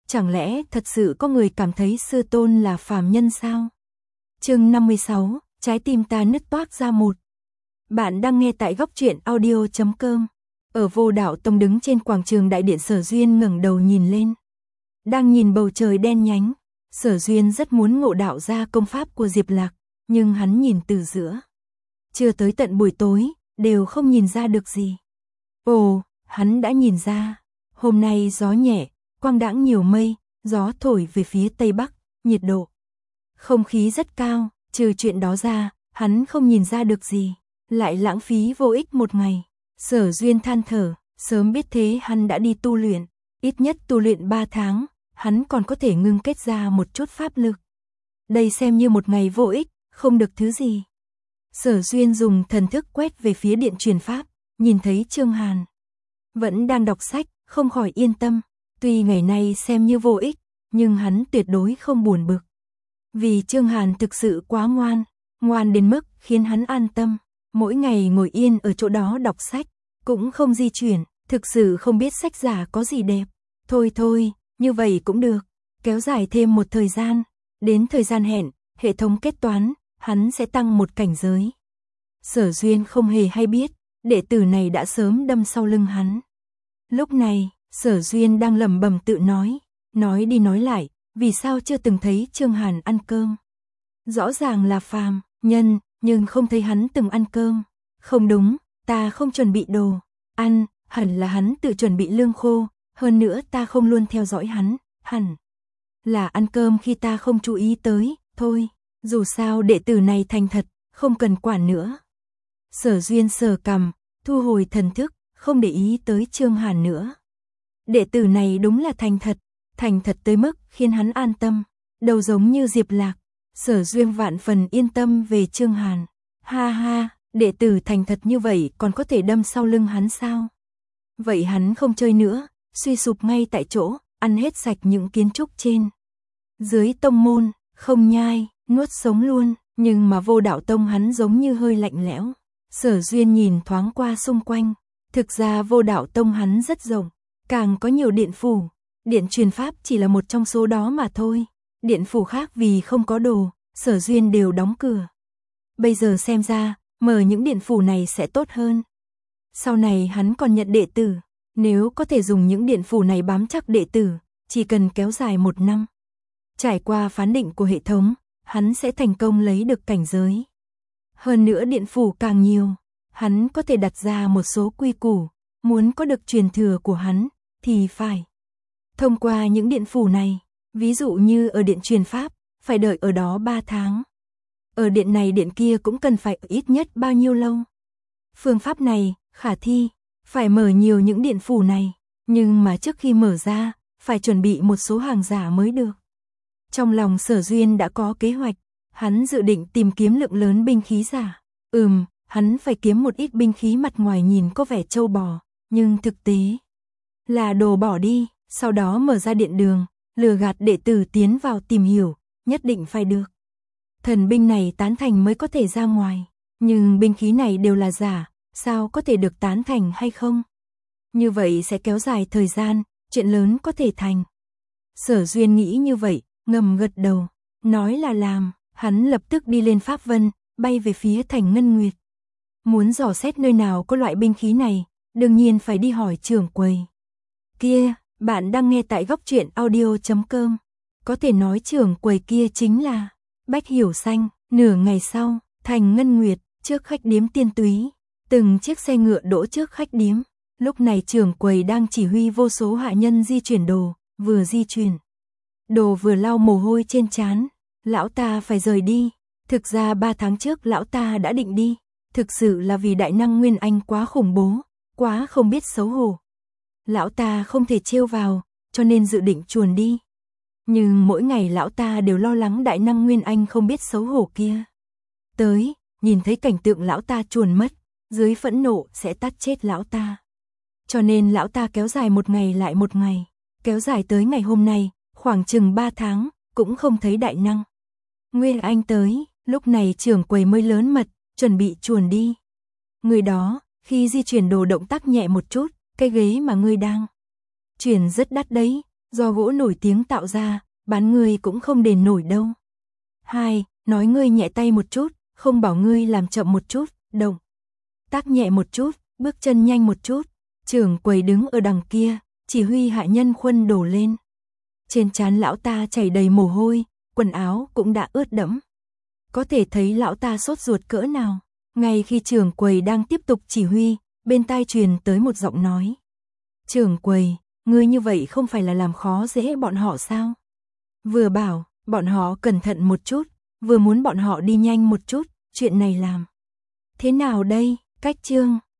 Chẳng lẽ thật sự có người cảm thấy sư tôn là phàm nhân sao? Chương 56, trái tim ta nứt toác ra một. Bạn đang nghe tại góc truyện audio.com. Ở Vô Đạo Tông đứng trên quảng trường đại điện, Sở Duyên ngẩng đầu nhìn lên. Đang nhìn bầu trời đen nhánh, Sở Duyên rất muốn ngộ đạo ra công pháp của Diệp Lạc, nhưng hắn nhìn từ giữa. Chưa tới tận buổi tối, đều không nhìn ra được gì. Ồ, hắn đã nhìn ra. Hôm nay gió nhẹ, quang đãng nhiều mây, gió thổi về phía tây bắc, nhiệt độ. Không khí rất cao, trừ chuyện đó ra, hắn không nhìn ra được gì. Lại lãng phí vô ích một ngày. Sở Duyên than thở, sớm biết thế hắn đã đi tu luyện. Ít nhất tu luyện 3 tháng, hắn còn có thể ngưng kết ra một chút pháp lực. Đây xem như một ngày vô ích, không được thứ gì. Sở Duyên dùng thần thức quét về phía điện truyền pháp, nhìn thấy Trương Hàn. Vẫn đang đọc sách, không khỏi yên tâm. Tuy ngày nay xem như vô ích, nhưng hắn tuyệt đối không buồn bực. Vì Trương Hàn thực sự quá ngoan, ngoan đến mức khiến hắn an tâm. Mỗi ngày ngồi yên ở chỗ đó đọc sách, cũng không di chuyển, thực sự không biết sách giả có gì đẹp. Thôi, như vậy cũng được, kéo dài thêm một thời gian, đến thời gian hẹn, hệ thống kết toán, hắn sẽ tăng một cảnh giới. Sở Duyên không hề hay biết, đệ tử này đã sớm đâm sau lưng hắn. Lúc này, Sở Duyên đang lẩm bẩm tự nói đi nói lại, vì sao chưa từng thấy Trương Hàn ăn cơm. Rõ ràng là phàm nhân, nhưng không thấy hắn từng ăn cơm. Không đúng, ta không chuẩn bị đồ ăn, hẳn là hắn tự chuẩn bị lương khô, hơn nữa ta không luôn theo dõi hắn, hẳn là ăn cơm khi ta không chú ý tới, thôi, dù sao đệ tử này thành thật, không cần quản nữa. Sở Duyên sờ cằm, thu hồi thần thức, không để ý tới Trương Hàn nữa. Đệ tử này đúng là thành thật tới mức khiến hắn an tâm, đầu giống như Diệp Lạc. Sở Duyên vạn phần yên tâm về Trương Hàn. Ha, đệ tử thành thật như vậy còn có thể đâm sau lưng hắn sao? Vậy hắn không chơi nữa, suy sụp ngay tại chỗ, ăn hết sạch những kiến trúc trên dưới tông môn, không nhai, nuốt sống luôn, nhưng mà Vô Đạo Tông hắn giống như hơi lạnh lẽo. Sở Duyên nhìn thoáng qua xung quanh, thực ra Vô Đạo Tông hắn rất rộng, càng có nhiều điện phủ, điện truyền pháp chỉ là một trong số đó mà thôi. Điện phủ khác vì không có đồ, Sở Duyên đều đóng cửa. Bây giờ xem ra, mở những điện phủ này sẽ tốt hơn. Sau này hắn còn nhận đệ tử, nếu có thể dùng những điện phủ này bám chắc đệ tử, chỉ cần kéo dài 1 năm. Trải qua phán định của hệ thống, hắn sẽ thành công lấy được cảnh giới. Hơn nữa điện phủ càng nhiều, hắn có thể đặt ra một số quy củ, muốn có được truyền thừa của hắn, thì phải thông qua những điện phủ này. Ví dụ như ở điện truyền pháp, phải đợi ở đó 3 tháng. Ở điện này điện kia cũng cần phải ít nhất bao nhiêu lâu. Phương pháp này, khả thi, phải mở nhiều những điện phủ này, nhưng mà trước khi mở ra, phải chuẩn bị một số hàng giả mới được. Trong lòng Sở Duyên đã có kế hoạch, hắn dự định tìm kiếm lượng lớn binh khí giả. Hắn phải kiếm một ít binh khí mặt ngoài nhìn có vẻ trâu bò, nhưng thực tế là đồ bỏ đi, sau đó mở ra điện đường. Lừa gạt đệ tử tiến vào tìm hiểu, nhất định phải được. Thần binh này tán thành mới có thể ra ngoài, nhưng binh khí này đều là giả, sao có thể được tán thành hay không? Như vậy sẽ kéo dài thời gian, chuyện lớn có thể thành. Sở Duyên nghĩ như vậy, ngầm gật đầu, nói là làm, hắn lập tức đi lên pháp vân, bay về phía thành Ngân Nguyệt. Muốn dò xét nơi nào có loại binh khí này, đương nhiên phải đi hỏi trưởng quầy. Kia, bạn đang nghe tại góc truyện audio.com. Có thể nói trưởng quầy kia chính là Bách Hiểu Xanh. Nửa ngày sau, thành Ngân Nguyệt, trước khách điếm Tiên Túy, từng chiếc xe ngựa đỗ trước khách điếm. Lúc này trưởng quầy đang chỉ huy vô số hạ nhân di chuyển đồ, vừa di chuyển đồ vừa lau mồ hôi trên trán. Lão ta phải rời đi. Thực ra 3 tháng trước lão ta đã định đi. Thực sự là vì đại năng Nguyên Anh quá khủng bố, quá không biết xấu hổ. Lão ta không thể trêu vào, cho nên dự định chuồn đi. Nhưng mỗi ngày lão ta đều lo lắng đại năng Nguyên Anh không biết xấu hổ kia tới, nhìn thấy cảnh tượng lão ta chuồn mất, dưới phẫn nộ sẽ tát chết lão ta. Cho nên lão ta kéo dài một ngày lại một ngày, kéo dài tới ngày hôm nay, khoảng chừng 3 tháng, cũng không thấy đại năng Nguyên Anh tới. Lúc này trưởng quầy mới lớn mật, chuẩn bị chuồn đi. Người đó, khi di chuyển đồ động tác nhẹ một chút, cái ghế mà ngươi đang chuyển rất đắt đấy, Do gỗ nổi tiếng tạo ra, bán ngươi cũng không đền nổi đâu. 2. Nói ngươi nhẹ tay một chút, không bảo ngươi làm chậm một chút, động tác nhẹ một chút, bước chân nhanh một chút. Trưởng quầy đứng ở đằng kia, chỉ huy hạ nhân khuân đổ lên. Trên trán lão ta chảy đầy mồ hôi, quần áo cũng đã ướt đẫm. Có thể thấy lão ta sốt ruột cỡ nào. Ngay khi trưởng quầy đang tiếp tục chỉ huy, bên tai truyền tới một giọng nói. Trưởng quầy, ngươi như vậy không phải là làm khó dễ bọn họ sao? Vừa bảo, bọn họ cẩn thận một chút, vừa muốn bọn họ đi nhanh một chút, chuyện này làm thế nào đây? Cách chương